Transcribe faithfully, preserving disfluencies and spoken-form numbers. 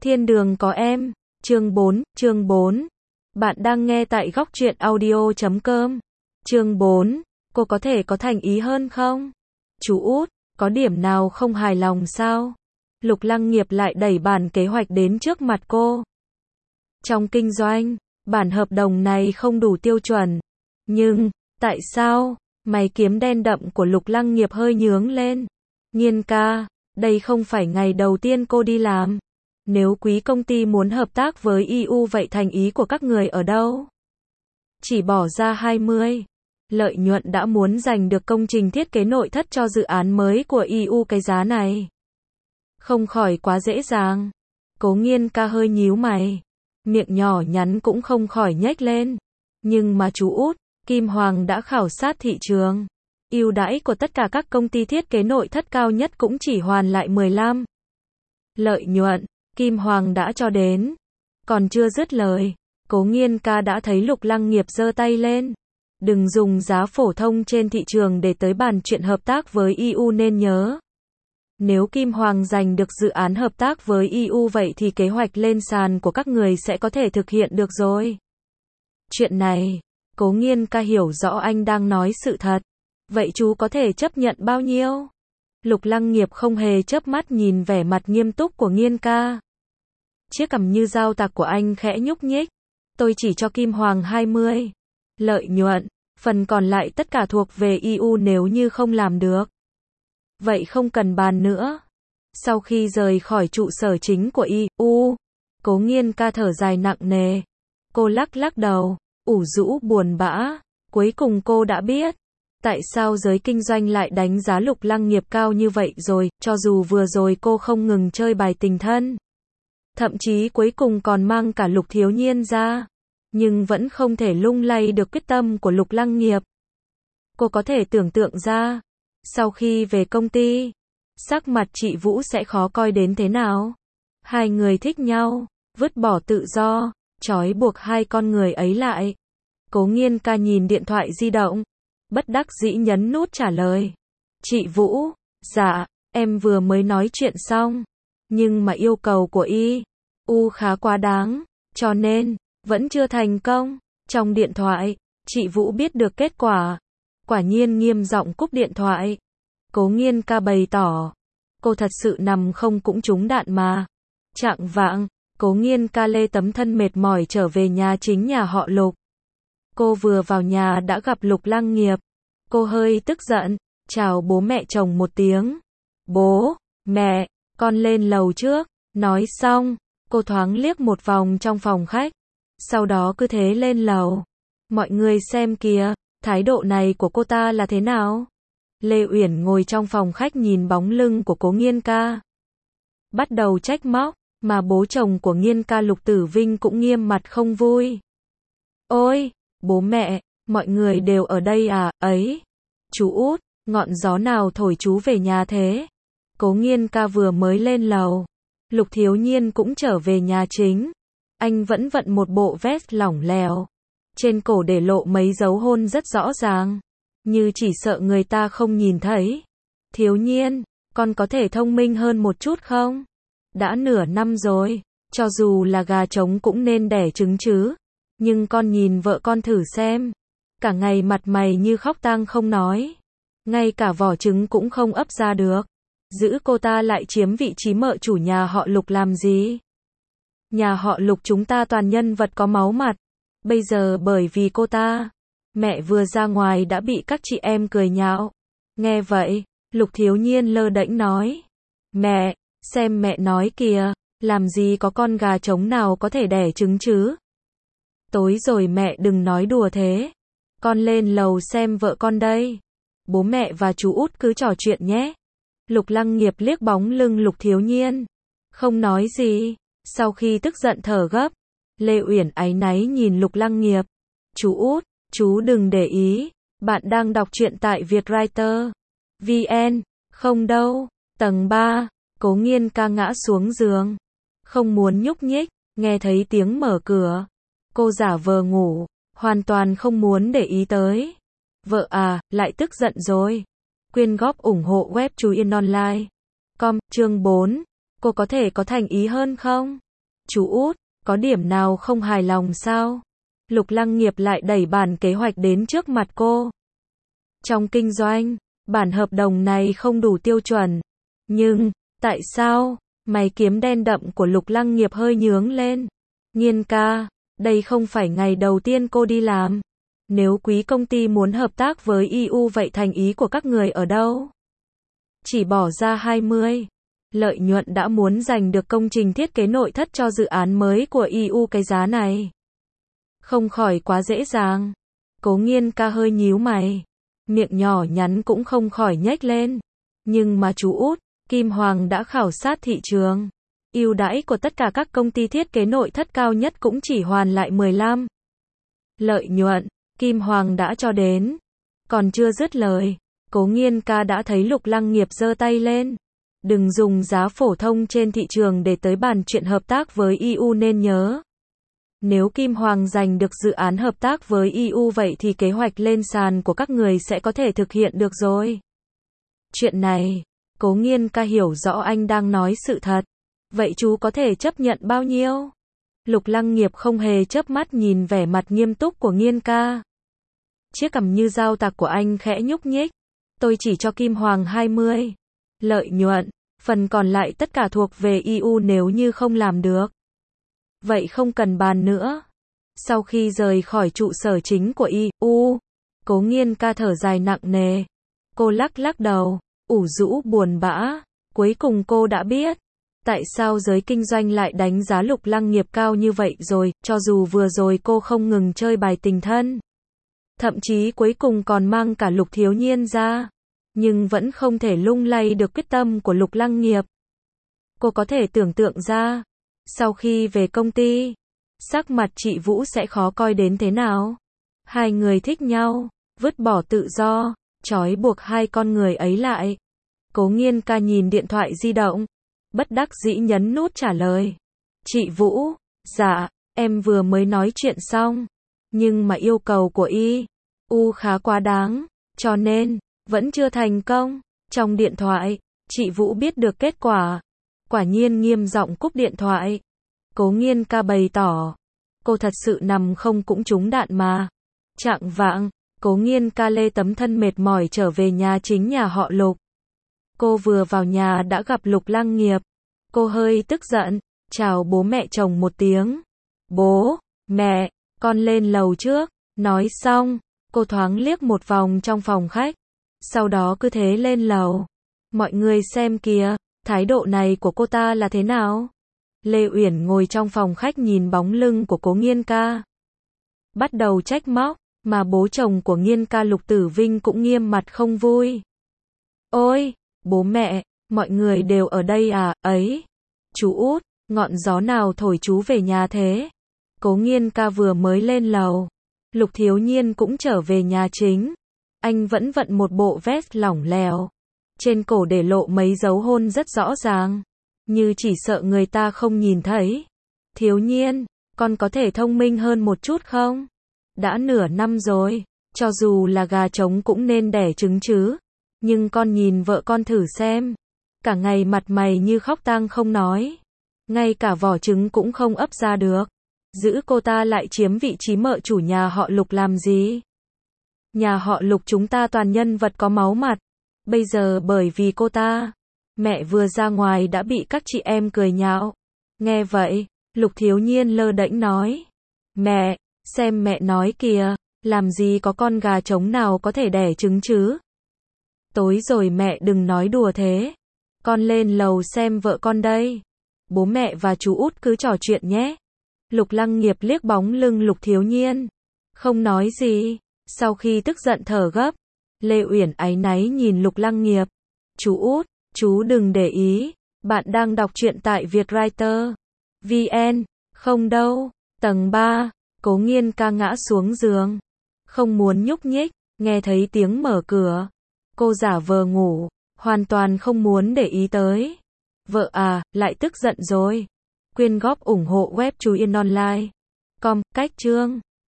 Thiên đường có em, chương bốn, chương bốn. Bạn đang nghe tại góc truyện audio chấm com. Chương bốn, cô có thể có thành ý hơn không? Chú út, có điểm nào không hài lòng sao? Lục Lăng Nghiệp lại đẩy bản kế hoạch đến trước mặt cô. Trong kinh doanh, bản hợp đồng này không đủ tiêu chuẩn. Nhưng, tại sao? Mày kiếm đen đậm của Lục Lăng Nghiệp hơi nhướng lên. Nhiên ca, đây không phải ngày đầu tiên cô đi làm. Nếu quý công ty muốn hợp tác với e u vậy thành ý của các người ở đâu? Chỉ bỏ ra hai mươi. Lợi nhuận đã muốn giành được công trình thiết kế nội thất cho dự án mới của e u cái giá này. Không khỏi quá dễ dàng. Cố Nghiên ca hơi nhíu mày. Miệng nhỏ nhắn cũng không khỏi nhếch lên. Nhưng mà chú út, Kim Hoàng đã khảo sát thị trường. Ưu đãi của tất cả các công ty thiết kế nội thất cao nhất cũng chỉ hoàn lại mười lăm. Lợi nhuận, Kim Hoàng đã cho đến. Còn chưa dứt lời, Cố Nghiên ca đã thấy Lục Lăng Nghiệp giơ tay lên. Đừng dùng giá phổ thông trên thị trường để tới bàn chuyện hợp tác với e u nên nhớ. Nếu Kim Hoàng giành được dự án hợp tác với e u vậy thì kế hoạch lên sàn của các người sẽ có thể thực hiện được rồi. Chuyện này, Cố Nghiên ca hiểu rõ anh đang nói sự thật. Vậy chú có thể chấp nhận bao nhiêu? Lục Lăng Nghiệp không hề chớp mắt nhìn vẻ mặt nghiêm túc của Nghiên ca. Chiếc cằm như dao tạc của anh khẽ nhúc nhích. Tôi chỉ cho Kim Hoàng hai mươi. Lợi nhuận, phần còn lại tất cả thuộc về e u nếu như không làm được. Vậy không cần bàn nữa. Sau khi rời khỏi trụ sở chính của e u, Cố Nghiên ca thở dài nặng nề. Cô lắc lắc đầu, ủ rũ buồn bã. Cuối cùng cô đã biết. Tại sao giới kinh doanh lại đánh giá Lục Lăng Nghiệp cao như vậy rồi, cho dù vừa rồi cô không ngừng chơi bài tình thân. Thậm chí cuối cùng còn mang cả Lục Thiếu Nhiên ra. Nhưng vẫn không thể lung lay được quyết tâm của Lục Lăng Nghiệp. Cô có thể tưởng tượng ra, sau khi về công ty, sắc mặt chị Vũ sẽ khó coi đến thế nào. Hai người thích nhau, vứt bỏ tự do, trói buộc hai con người ấy lại. Cố Nghiên ca nhìn điện thoại di động. Bất đắc dĩ nhấn nút trả lời. Chị Vũ, dạ, em vừa mới nói chuyện xong. Nhưng mà yêu cầu của e u khá quá đáng, cho nên, vẫn chưa thành công. Trong điện thoại, chị Vũ biết được kết quả. Quả nhiên nghiêm giọng cúp điện thoại. Cố Nghiên ca bày tỏ. Cô thật sự nằm không cũng trúng đạn mà. Chạng vạng, Cố Nghiên ca lê tấm thân mệt mỏi trở về nhà chính nhà họ Lục. Cô vừa vào nhà đã gặp Lục Lăng Nghiệp. Cô hơi tức giận, chào bố mẹ chồng một tiếng. Bố, mẹ, con lên lầu trước. Nói xong, cô thoáng liếc một vòng trong phòng khách. Sau đó cứ thế lên lầu. Mọi người xem kìa, thái độ này của cô ta là thế nào? Lê Uyển ngồi trong phòng khách nhìn bóng lưng của Cố Nghiên ca. Bắt đầu trách móc, mà bố chồng của Nghiên ca Lục Tử Vinh cũng nghiêm mặt không vui. Ôi, bố mẹ, mọi người đều ở đây à, ấy. Chú út, ngọn gió nào thổi chú về nhà thế? Cố Nghiên ca vừa mới lên lầu. Lục Thiếu Nhiên cũng trở về nhà chính. Anh vẫn vận một bộ vest lỏng lẻo. Trên cổ để lộ mấy dấu hôn rất rõ ràng. Như chỉ sợ người ta không nhìn thấy. Thiếu Nhiên, con có thể thông minh hơn một chút không? Đã nửa năm rồi, cho dù là gà trống cũng nên đẻ trứng chứ. Nhưng con nhìn vợ con thử xem. Cả ngày mặt mày như khóc tang không nói. Ngay cả vỏ trứng cũng không ấp ra được. Giữ cô ta lại chiếm vị trí mợ chủ nhà họ Lục làm gì? Nhà họ Lục chúng ta toàn nhân vật có máu mặt. Bây giờ bởi vì cô ta, mẹ vừa ra ngoài đã bị các chị em cười nhạo. Nghe vậy, Lục Thiếu Nhiên lơ đễnh nói. Mẹ, xem mẹ nói kìa, làm gì có con gà trống nào có thể đẻ trứng chứ? Tối rồi mẹ đừng nói đùa thế. Con lên lầu xem vợ con đây. Bố mẹ và chú út cứ trò chuyện nhé. Lục Lăng Nghiệp liếc bóng lưng Lục Thiếu Nhiên. Không nói gì. Sau khi tức giận thở gấp, Lê Uyển áy náy nhìn Lục Lăng Nghiệp. Chú út, chú đừng để ý. Bạn đang đọc truyện tại Vietwriter. vê en. Không đâu. Tầng ba. Cố Nghiên ca ngã xuống giường. Không muốn nhúc nhích. Nghe thấy tiếng mở cửa. Cô giả vờ ngủ. Hoàn toàn không muốn để ý tới. Vợ à, lại tức giận rồi. Quyên góp ủng hộ web Chú Yên Online. Com, chương bốn. Cô có thể có thành ý hơn không? Chú út, có điểm nào không hài lòng sao? Lục Lăng Nghiệp lại đẩy bản kế hoạch đến trước mặt cô. Trong kinh doanh, bản hợp đồng này không đủ tiêu chuẩn. Nhưng, tại sao? Mày kiếm đen đậm của Lục Lăng Nghiệp hơi nhướng lên. Nghiên ca, đây không phải ngày đầu tiên cô đi làm. Nếu quý công ty muốn hợp tác với e u vậy thành ý của các người ở đâu? Chỉ bỏ ra hai mươi. Lợi nhuận đã muốn giành được công trình thiết kế nội thất cho dự án mới của e u cái giá này. Không khỏi quá dễ dàng. Cố Nghiên ca hơi nhíu mày. Miệng nhỏ nhắn cũng không khỏi nhếch lên. Nhưng mà chú út, Kim Hoàng đã khảo sát thị trường. Ưu đãi của tất cả các công ty thiết kế nội thất cao nhất cũng chỉ hoàn lại mười lăm. Lợi nhuận, Kim Hoàng đã cho đến. Còn chưa dứt lời, Cố Nghiên ca đã thấy Lục Lăng Nghiệp giơ tay lên. Đừng dùng giá phổ thông trên thị trường để tới bàn chuyện hợp tác với e u nên nhớ. Nếu Kim Hoàng giành được dự án hợp tác với e u vậy thì kế hoạch lên sàn của các người sẽ có thể thực hiện được rồi. Chuyện này, Cố Nghiên ca hiểu rõ anh đang nói sự thật. Vậy chú có thể chấp nhận bao nhiêu? Lục Lăng Nghiệp không hề chớp mắt nhìn vẻ mặt nghiêm túc của Nghiên ca. Chiếc cằm như dao tạc của anh khẽ nhúc nhích. Tôi chỉ cho Kim Hoàng hai mươi. Lợi nhuận, phần còn lại tất cả thuộc về e u nếu như không làm được. Vậy không cần bàn nữa. Sau khi rời khỏi trụ sở chính của e u, Cố Nghiên ca thở dài nặng nề. Cô lắc lắc đầu, ủ rũ buồn bã. Cuối cùng cô đã biết. Tại sao giới kinh doanh lại đánh giá Lục Lăng Nghiệp cao như vậy rồi, cho dù vừa rồi cô không ngừng chơi bài tình thân. Thậm chí cuối cùng còn mang cả Lục Thiếu Nhiên ra. Nhưng vẫn không thể lung lay được quyết tâm của Lục Lăng Nghiệp. Cô có thể tưởng tượng ra, sau khi về công ty, sắc mặt chị Vũ sẽ khó coi đến thế nào. Hai người thích nhau, vứt bỏ tự do, trói buộc hai con người ấy lại. Cố Nghiên ca nhìn điện thoại di động, bất đắc dĩ nhấn nút trả lời. Chị Vũ, dạ, em vừa mới nói chuyện xong. Nhưng mà yêu cầu của e u khá quá đáng, cho nên, vẫn chưa thành công. Trong điện thoại, chị Vũ biết được kết quả. Quả nhiên nghiêm giọng cúp điện thoại. Cố Nghiên ca bày tỏ. Cô thật sự nằm không cũng trúng đạn mà. Chạng vạng, Cố Nghiên ca lê tấm thân mệt mỏi trở về nhà chính nhà họ Lục. Cô vừa vào nhà đã gặp Lục Lăng Nghiệp. Cô hơi tức giận, chào bố mẹ chồng một tiếng. Bố, mẹ, con lên lầu trước. Nói xong, cô thoáng liếc một vòng trong phòng khách. Sau đó cứ thế lên lầu. Mọi người xem kìa, thái độ này của cô ta là thế nào? Lê Uyển ngồi trong phòng khách nhìn bóng lưng của Cố Nghiên ca. Bắt đầu trách móc, mà bố chồng của Nghiên ca Lục Tử Vinh cũng nghiêm mặt không vui. Ôi, bố mẹ, mọi người đều ở đây à, ấy. Chú út, ngọn gió nào thổi chú về nhà thế? Cố Nghiên ca vừa mới lên lầu. Lục Thiếu Nhiên cũng trở về nhà chính. Anh vẫn vận một bộ vest lỏng lẻo. Trên cổ để lộ mấy dấu hôn rất rõ ràng. Như chỉ sợ người ta không nhìn thấy. Thiếu Nhiên, con có thể thông minh hơn một chút không? Đã nửa năm rồi. Cho dù là gà trống cũng nên đẻ trứng chứ. Nhưng con nhìn vợ con thử xem. Cả ngày mặt mày như khóc tang không nói. Ngay cả vỏ trứng cũng không ấp ra được. Giữ cô ta lại chiếm vị trí mợ chủ nhà họ Lục làm gì? Nhà họ Lục chúng ta toàn nhân vật có máu mặt. Bây giờ bởi vì cô ta, mẹ vừa ra ngoài đã bị các chị em cười nhạo. Nghe vậy, Lục Thiếu Nhiên lơ đễnh nói. Mẹ, xem mẹ nói kìa, làm gì có con gà trống nào có thể đẻ trứng chứ? Tối rồi mẹ đừng nói đùa thế. Con lên lầu xem vợ con đây. Bố mẹ và chú út cứ trò chuyện nhé. Lục Lăng Nghiệp liếc bóng lưng Lục Thiếu Nhiên. Không nói gì. Sau khi tức giận thở gấp, Lê Uyển áy náy nhìn Lục Lăng Nghiệp. Chú út, chú đừng để ý. Bạn đang đọc truyện tại Vietwriter. vê en. Không đâu. Tầng ba. Cố Nghiên ca ngã xuống giường. Không muốn nhúc nhích. Nghe thấy tiếng mở cửa. Cô giả vờ ngủ. Hoàn toàn không muốn để ý tới. Vợ à, lại tức giận rồi. Quyên góp ủng hộ web Chú Yên Online. Com, cách chương.